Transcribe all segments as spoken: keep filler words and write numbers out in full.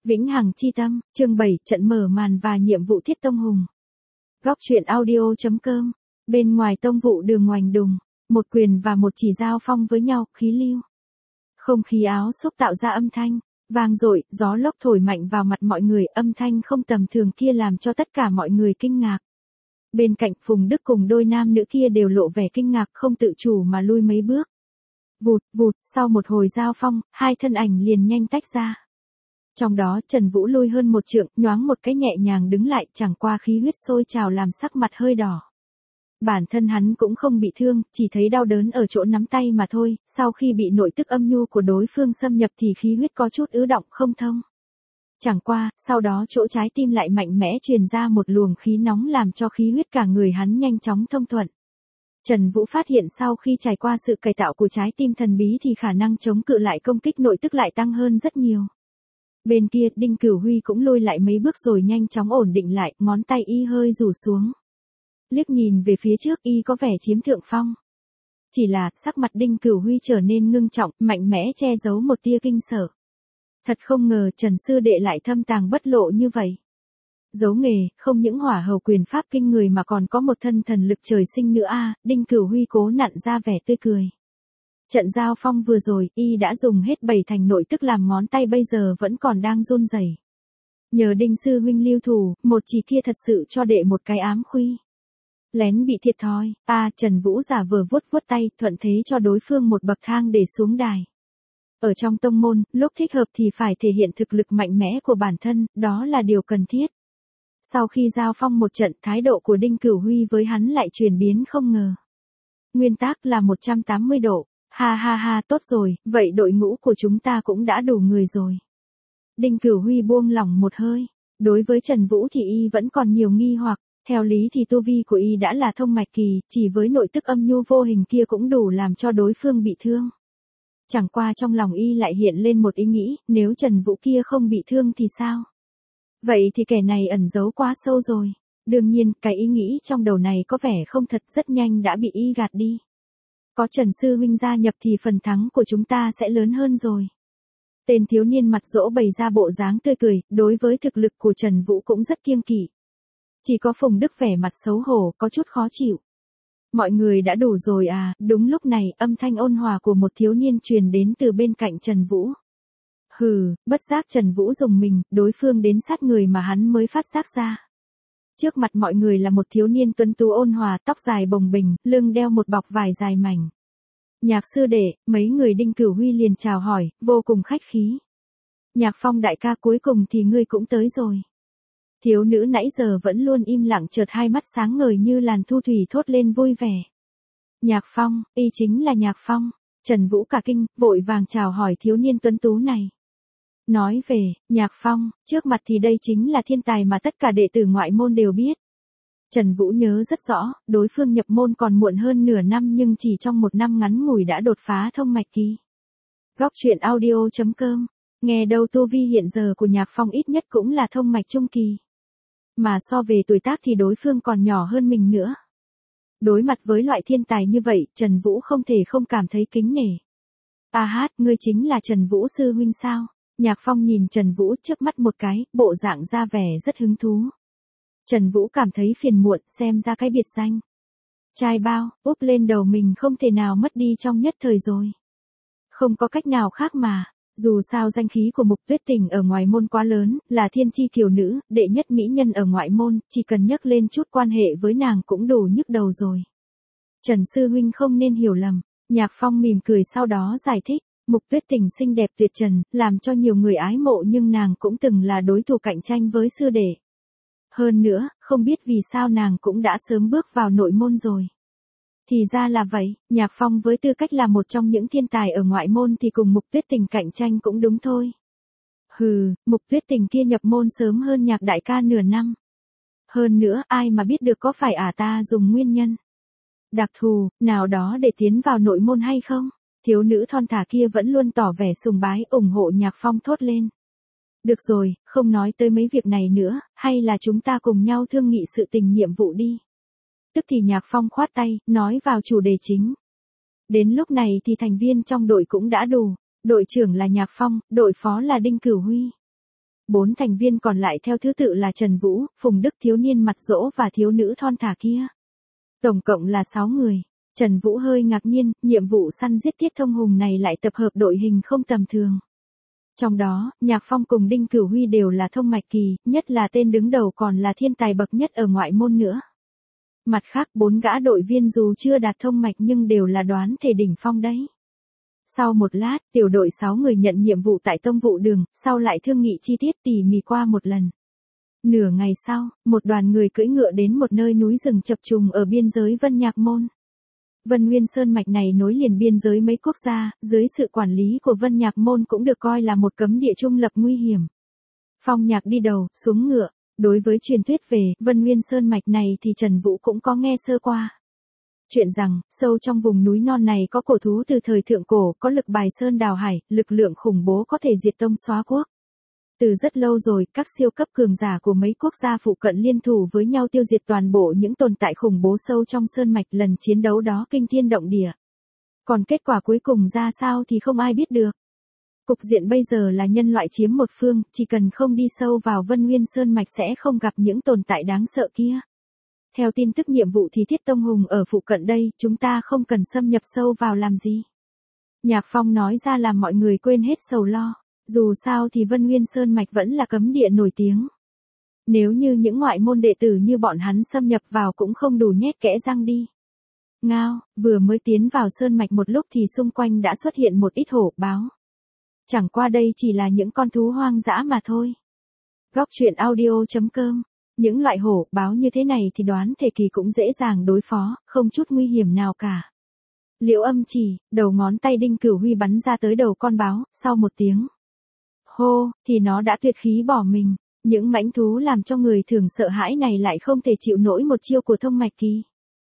Vĩnh Hằng Chi Tâm, chương bảy, trận mở màn và nhiệm vụ Thiết Tông Hùng. Góc truyện audio chấm com. Bên ngoài tông vụ đường ngoành đùng, một quyền và một chỉ giao phong với nhau, khí lưu. Không khí áo xúc tạo ra âm thanh, vang dội, gió lốc thổi mạnh vào mặt mọi người, âm thanh không tầm thường kia làm cho tất cả mọi người kinh ngạc. Bên cạnh Phùng Đức cùng đôi nam nữ kia đều lộ vẻ kinh ngạc không tự chủ mà lui mấy bước. Vụt, vụt, sau một hồi giao phong, hai thân ảnh liền nhanh tách ra. Trong đó Trần Vũ lui hơn một trượng, nhoáng một cái nhẹ nhàng đứng lại, chẳng qua khí huyết sôi trào làm sắc mặt hơi đỏ. Bản thân hắn cũng không bị thương, chỉ thấy đau đớn ở chỗ nắm tay mà thôi, sau khi bị nội tức âm nhu của đối phương xâm nhập thì khí huyết có chút ứ động không thông. Chẳng qua, sau đó chỗ trái tim lại mạnh mẽ truyền ra một luồng khí nóng làm cho khí huyết cả người hắn nhanh chóng thông thuận. Trần Vũ phát hiện sau khi trải qua sự cải tạo của trái tim thần bí thì khả năng chống cự lại công kích nội tức lại tăng hơn rất nhiều. Bên kia, Đinh Cửu Huy cũng lùi lại mấy bước rồi nhanh chóng ổn định lại, ngón tay y hơi rủ xuống. Liếc nhìn về phía trước y có vẻ chiếm thượng phong. Chỉ là, sắc mặt Đinh Cửu Huy trở nên ngưng trọng, mạnh mẽ che giấu một tia kinh sợ. Thật không ngờ Trần sư đệ lại thâm tàng bất lộ như vậy. Giấu nghề, không những hỏa hầu quyền pháp kinh người mà còn có một thân thần lực trời sinh nữa a. Đinh Cửu Huy cố nặn ra vẻ tươi cười. Trận giao phong vừa rồi, y đã dùng hết bảy thành nội tức làm ngón tay bây giờ vẫn còn đang run rẩy. Nhờ Đinh sư huynh lưu thủ, một chỉ kia thật sự cho đệ một cái ám khuy. Lén bị thiệt thòi, a à, Trần Vũ giả vờ vuốt vuốt tay, thuận thế cho đối phương một bậc thang để xuống đài. Ở trong tông môn, lúc thích hợp thì phải thể hiện thực lực mạnh mẽ của bản thân, đó là điều cần thiết. Sau khi giao phong một trận, thái độ của Đinh Cửu Huy với hắn lại chuyển biến không ngờ. Nguyên tắc là một trăm tám mươi độ. Ha ha ha, tốt rồi, vậy đội ngũ của chúng ta cũng đã đủ người rồi. Đinh Cửu Huy buông lỏng một hơi. Đối với Trần Vũ thì y vẫn còn nhiều nghi hoặc, theo lý thì tu vi của y đã là thông mạch kỳ, chỉ với nội tức âm nhu vô hình kia cũng đủ làm cho đối phương bị thương. Chẳng qua trong lòng y lại hiện lên một ý nghĩ, nếu Trần Vũ kia không bị thương thì sao? Vậy thì kẻ này ẩn giấu quá sâu rồi. Đương nhiên, cái ý nghĩ trong đầu này có vẻ không thật, rất nhanh đã bị y gạt đi. Có Trần sư huynh gia nhập thì phần thắng của chúng ta sẽ lớn hơn rồi. Tên thiếu niên mặt dỗ bày ra bộ dáng tươi cười, đối với thực lực của Trần Vũ cũng rất kiêng kỵ. Chỉ có Phùng Đức vẻ mặt xấu hổ, có chút khó chịu. Mọi người đã đủ rồi à? Đúng lúc này, âm thanh ôn hòa của một thiếu niên truyền đến từ bên cạnh Trần Vũ. Hừ, bất giác Trần Vũ dùng mình, đối phương đến sát người mà hắn mới phát giác ra. Trước mặt mọi người là một thiếu niên tuấn tú ôn hòa, tóc dài bồng bềnh, lưng đeo một bọc vải dài mảnh. Nhạc sư đệ, mấy người Đinh Cửu Huy liền chào hỏi, vô cùng khách khí. Nhạc Phong đại ca, cuối cùng thì ngươi cũng tới rồi. Thiếu nữ nãy giờ vẫn luôn im lặng chợt hai mắt sáng ngời như làn thu thủy thốt lên vui vẻ. Nhạc Phong, y chính là Nhạc Phong. Trần Vũ cả kinh, vội vàng chào hỏi thiếu niên tuấn tú này. Nói về, Nhạc Phong, trước mặt thì đây chính là thiên tài mà tất cả đệ tử ngoại môn đều biết. Trần Vũ nhớ rất rõ, đối phương nhập môn còn muộn hơn nửa năm nhưng chỉ trong một năm ngắn ngủi đã đột phá thông mạch kỳ. Góc truyện audio chấm com. Nghe đâu tu vi hiện giờ của Nhạc Phong ít nhất cũng là thông mạch trung kỳ. Mà so về tuổi tác thì đối phương còn nhỏ hơn mình nữa. Đối mặt với loại thiên tài như vậy, Trần Vũ không thể không cảm thấy kính nể. A hát, ngươi chính là Trần Vũ sư huynh sao? Nhạc Phong nhìn Trần Vũ trước mắt một cái, bộ dạng ra vẻ rất hứng thú. Trần Vũ cảm thấy phiền muộn, xem ra cái biệt danh. Trai bao, úp lên đầu mình không thể nào mất đi trong nhất thời rồi. Không có cách nào khác mà. Dù sao danh khí của Mục Tuyết Tình ở ngoài môn quá lớn, là thiên chi kiều nữ, đệ nhất mỹ nhân ở ngoại môn, chỉ cần nhắc lên chút quan hệ với nàng cũng đủ nhức đầu rồi. Trần sư huynh không nên hiểu lầm. Nhạc Phong mỉm cười sau đó giải thích, Mục Tuyết Tình xinh đẹp tuyệt trần, làm cho nhiều người ái mộ nhưng nàng cũng từng là đối thủ cạnh tranh với sư đệ. Hơn nữa, không biết vì sao nàng cũng đã sớm bước vào nội môn rồi. Thì ra là vậy, Nhạc Phong với tư cách là một trong những thiên tài ở ngoại môn thì cùng Mục Tuyết Tình cạnh tranh cũng đúng thôi. Hừ, Mục Tuyết Tình kia nhập môn sớm hơn Nhạc đại ca nửa năm. Hơn nữa, ai mà biết được có phải ả ta dùng nguyên nhân đặc thù nào đó để tiến vào nội môn hay không? Thiếu nữ thon thả kia vẫn luôn tỏ vẻ sùng bái, ủng hộ Nhạc Phong thốt lên. Được rồi, không nói tới mấy việc này nữa, hay là chúng ta cùng nhau thương nghị sự tình nhiệm vụ đi. Tức thì Nhạc Phong khoát tay, nói vào chủ đề chính. Đến lúc này thì thành viên trong đội cũng đã đủ, đội trưởng là Nhạc Phong, đội phó là Đinh Cửu Huy. Bốn thành viên còn lại theo thứ tự là Trần Vũ, Phùng Đức thiếu niên mặt dỗ và thiếu nữ thon thả kia. Tổng cộng là sáu người. Trần Vũ hơi ngạc nhiên, nhiệm vụ săn giết Tiết Thông Hùng này lại tập hợp đội hình không tầm thường. Trong đó, Nhạc Phong cùng Đinh Cửu Huy đều là thông mạch kỳ, nhất là tên đứng đầu còn là thiên tài bậc nhất ở ngoại môn nữa. Mặt khác bốn gã đội viên dù chưa đạt thông mạch nhưng đều là đoán thể đỉnh phong đấy. Sau một lát, tiểu đội sáu người nhận nhiệm vụ tại tông vụ đường, sau lại thương nghị chi tiết tỉ mỉ qua một lần. Nửa ngày sau, một đoàn người cưỡi ngựa đến một nơi núi rừng chập trùng ở biên giới Vân Nhạc Môn. Vân Nguyên Sơn mạch này nối liền biên giới mấy quốc gia, dưới sự quản lý của Vân Nhạc Môn cũng được coi là một cấm địa trung lập nguy hiểm. Phong Nhạc đi đầu, xuống ngựa. Đối với truyền thuyết về Vân Nguyên Sơn mạch này thì Trần Vũ cũng có nghe sơ qua. Chuyện rằng, sâu trong vùng núi non này có cổ thú từ thời thượng cổ, có lực bài sơn đào hải, lực lượng khủng bố có thể diệt tông xóa quốc. Từ rất lâu rồi, các siêu cấp cường giả của mấy quốc gia phụ cận liên thủ với nhau tiêu diệt toàn bộ những tồn tại khủng bố sâu trong sơn mạch, lần chiến đấu đó kinh thiên động địa. Còn kết quả cuối cùng ra sao thì không ai biết được. Cục diện bây giờ là nhân loại chiếm một phương, chỉ cần không đi sâu vào Vân Nguyên Sơn mạch sẽ không gặp những tồn tại đáng sợ kia. Theo tin tức nhiệm vụ thì Thiết Tông Hùng ở phụ cận đây, chúng ta không cần xâm nhập sâu vào làm gì. Nhạc Phong nói ra làm mọi người quên hết sầu lo. Dù sao thì Vân Nguyên Sơn mạch vẫn là cấm địa nổi tiếng. Nếu như những ngoại môn đệ tử như bọn hắn xâm nhập vào cũng không đủ nhét kẽ răng đi. Ngao, vừa mới tiến vào sơn mạch một lúc thì xung quanh đã xuất hiện một ít hổ báo. Chẳng qua đây chỉ là những con thú hoang dã mà thôi. Góc truyện audio chấm com. Những loại hổ báo như thế này thì đoán thể kỳ cũng dễ dàng đối phó, không chút nguy hiểm nào cả. Liễu Âm chỉ, đầu ngón tay Đinh Cửu Huy bắn ra tới đầu con báo, sau một tiếng hô, thì nó đã tuyệt khí bỏ mình. Những mãnh thú làm cho người thường sợ hãi này lại không thể chịu nổi một chiêu của thông mạch kỳ.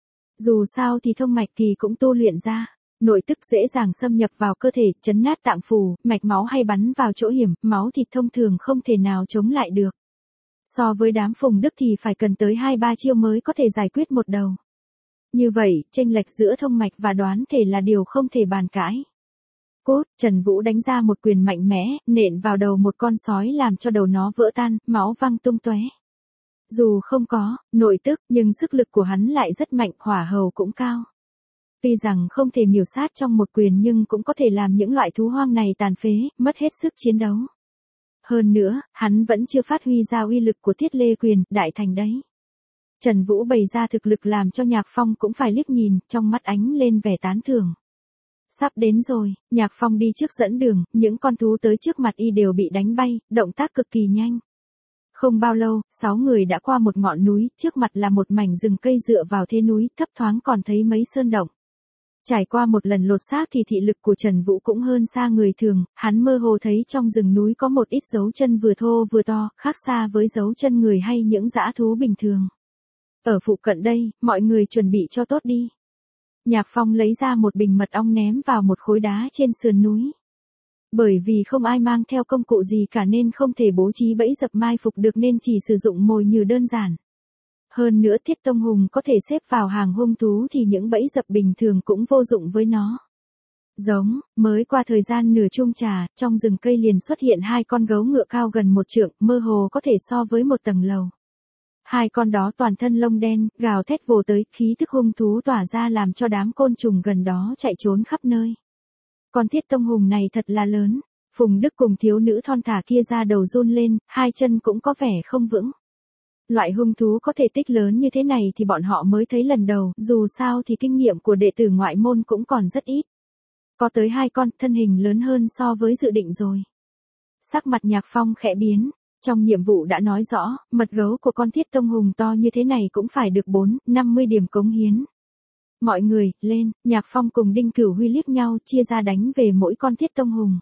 Dù sao thì thông mạch kỳ cũng tu luyện ra. Nội tức dễ dàng xâm nhập vào cơ thể, chấn nát tạng phủ, mạch máu hay bắn vào chỗ hiểm, máu thịt thông thường không thể nào chống lại được. So với đám Phùng Đức thì phải cần tới hai ba chiêu mới có thể giải quyết một đầu. Như vậy, chênh lệch giữa thông mạch và đoán thể là điều không thể bàn cãi. Cốt, Trần Vũ đánh ra một quyền mạnh mẽ, nện vào đầu một con sói làm cho đầu nó vỡ tan, máu văng tung tóe. Dù không có nội tức, nhưng sức lực của hắn lại rất mạnh, hỏa hầu cũng cao. Tuy rằng không thể miểu sát trong một quyền nhưng cũng có thể làm những loại thú hoang này tàn phế, mất hết sức chiến đấu. Hơn nữa, hắn vẫn chưa phát huy ra uy lực của Thiết Lê Quyền, đại thành đấy. Trần Vũ bày ra thực lực làm cho Nhạc Phong cũng phải liếc nhìn, trong mắt ánh lên vẻ tán thưởng. Sắp đến rồi, Nhạc Phong đi trước dẫn đường, những con thú tới trước mặt y đều bị đánh bay, động tác cực kỳ nhanh. Không bao lâu, sáu người đã qua một ngọn núi, trước mặt là một mảnh rừng cây dựa vào thế núi, thấp thoáng còn thấy mấy sơn động. Trải qua một lần lột xác thì thị lực của Trần Vũ cũng hơn xa người thường, hắn mơ hồ thấy trong rừng núi có một ít dấu chân vừa thô vừa to, khác xa với dấu chân người hay những dã thú bình thường. Ở phụ cận đây, mọi người chuẩn bị cho tốt đi. Nhạc Phong lấy ra một bình mật ong ném vào một khối đá trên sườn núi. Bởi vì không ai mang theo công cụ gì cả nên không thể bố trí bẫy dập mai phục được nên chỉ sử dụng mồi nhử đơn giản. Hơn nữa Thiết Tông Hùng có thể xếp vào hàng hung thú thì những bẫy dập bình thường cũng vô dụng với nó. Giống, mới qua thời gian nửa chung trà, trong rừng cây liền xuất hiện hai con gấu ngựa cao gần một trượng, mơ hồ có thể so với một tầng lầu. Hai con đó toàn thân lông đen, gào thét vồ tới, khí thức hung thú tỏa ra làm cho đám côn trùng gần đó chạy trốn khắp nơi. Con Thiết Tông Hùng này thật là lớn, Phùng Đức cùng thiếu nữ thon thả kia ra đầu run lên, hai chân cũng có vẻ không vững. Loại hung thú có thể tích lớn như thế này thì bọn họ mới thấy lần đầu, dù sao thì kinh nghiệm của đệ tử ngoại môn cũng còn rất ít. Có tới hai con, thân hình lớn hơn so với dự định rồi. Sắc mặt Nhạc Phong khẽ biến, trong nhiệm vụ đã nói rõ, mật gấu của con Thiết Tông Hùng to như thế này cũng phải được bốn, năm mươi điểm cống hiến. Mọi người, lên, Nhạc Phong cùng Đinh Cửu Huy liếc nhau, chia ra đánh về mỗi con Thiết Tông Hùng.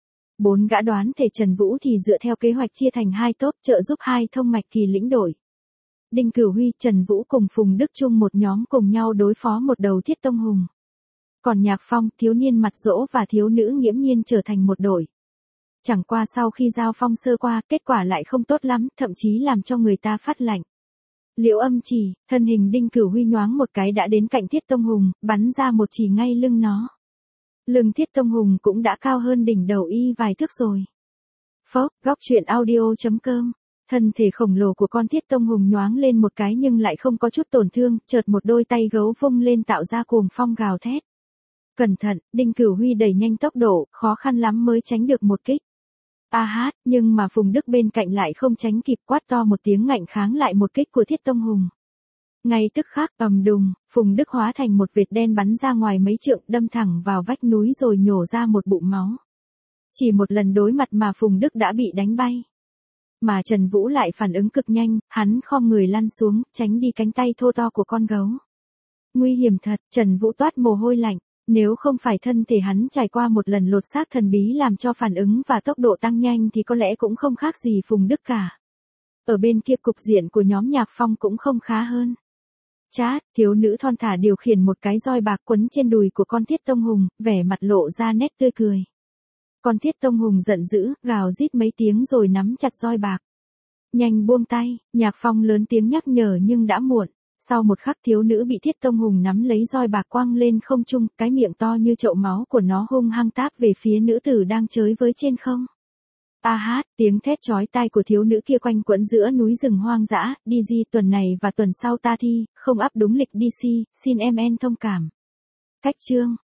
Bốn gã đoán thể Trần Vũ thì dựa theo kế hoạch chia thành hai tốp trợ giúp hai thông mạch kỳ lĩnh đội. Đinh Cửu Huy, Trần Vũ cùng Phùng Đức chung một nhóm cùng nhau đối phó một đầu Thiết Tông Hùng. Còn Nhạc Phong, thiếu niên mặt dỗ và thiếu nữ nghiễm nhiên trở thành một đội. Chẳng qua sau khi giao phong sơ qua, kết quả lại không tốt lắm, thậm chí làm cho người ta phát lạnh. Liễu Âm chỉ, thân hình Đinh Cửu Huy nhoáng một cái đã đến cạnh Thiết Tông Hùng, bắn ra một chỉ ngay lưng nó. Lưng Thiết Tông Hùng cũng đã cao hơn đỉnh đầu y vài thước rồi. Phốc, góc truyện audio.com. Thân thể khổng lồ của con Thiết Tông Hùng nhoáng lên một cái nhưng lại không có chút tổn thương, chợt một đôi tay gấu vung lên tạo ra cuồng phong gào thét. Cẩn thận, Đinh Cửu Huy đẩy nhanh tốc độ, khó khăn lắm mới tránh được một kích. A hát, nhưng mà Phùng Đức bên cạnh lại không tránh kịp, quát to một tiếng ngạnh kháng lại một kích của Thiết Tông Hùng. Ngay tức khắc, ầm đùng, Phùng Đức hóa thành một vệt đen bắn ra ngoài mấy trượng, đâm thẳng vào vách núi rồi nhổ ra một bụng máu. Chỉ một lần đối mặt mà Phùng Đức đã bị đánh bay. Mà Trần Vũ lại phản ứng cực nhanh, hắn khom người lăn xuống, tránh đi cánh tay thô to của con gấu. Nguy hiểm thật, Trần Vũ toát mồ hôi lạnh, nếu không phải thân thể hắn trải qua một lần lột xác thần bí làm cho phản ứng và tốc độ tăng nhanh thì có lẽ cũng không khác gì Phùng Đức cả. Ở bên kia cục diện của nhóm Nhạc Phong cũng không khá hơn. Chát, thiếu nữ thon thả điều khiển một cái roi bạc quấn trên đùi của con Thiết Tông Hùng, vẻ mặt lộ ra nét tươi cười. Con Thiết Tông Hùng giận dữ, gào rít mấy tiếng rồi nắm chặt roi bạc. Nhanh buông tay, Nhạc Phong lớn tiếng nhắc nhở nhưng đã muộn. Sau một khắc thiếu nữ bị Thiết Tông Hùng nắm lấy roi bạc quăng lên không trung, cái miệng to như chậu máu của nó hung hăng táp về phía nữ tử đang chới với trên không. A hát, tiếng thét chói tai của thiếu nữ kia quanh quẩn giữa núi rừng hoang dã, đi di tuần này và tuần sau ta thi, không áp đúng lịch đi si, xin em en thông cảm. Cách chương.